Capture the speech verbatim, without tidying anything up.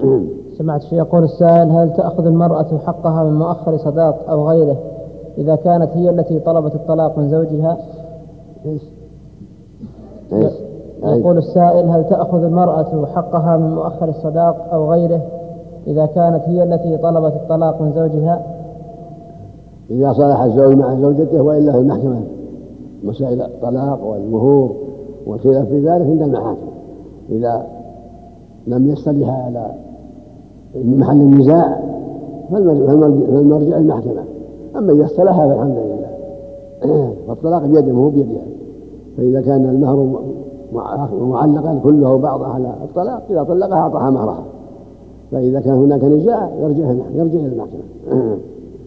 سمعت شيء يقول السائل: هل تأخذ المرأة حقها من مؤخر صداق أو غيره إذا كانت هي التي طلبت الطلاق من زوجها؟ إيش؟ إيش؟ يقول السائل: هل تأخذ المرأة حقها من مؤخر الصداق أو غيره إذا كانت هي التي طلبت الطلاق من زوجها؟ إذا صالح الزوج مع زوجته وإلا في المحكمة، مسائل الطلاق والمهور والخلاف في ذلك عند المحاكم. إذا لم يصطلحا على محل النزاع فالمرجع المحكمة، أما إذا اصطلحا فالحمد لله. فالطلاق بيده وهو بيدها، فإذا كان المهر معلقا كله أو بعضه على الطلاق إذا طلقها أعطاها مهرها، فإذا كان هناك نزاع يرجع يرجع إلى المحكمة.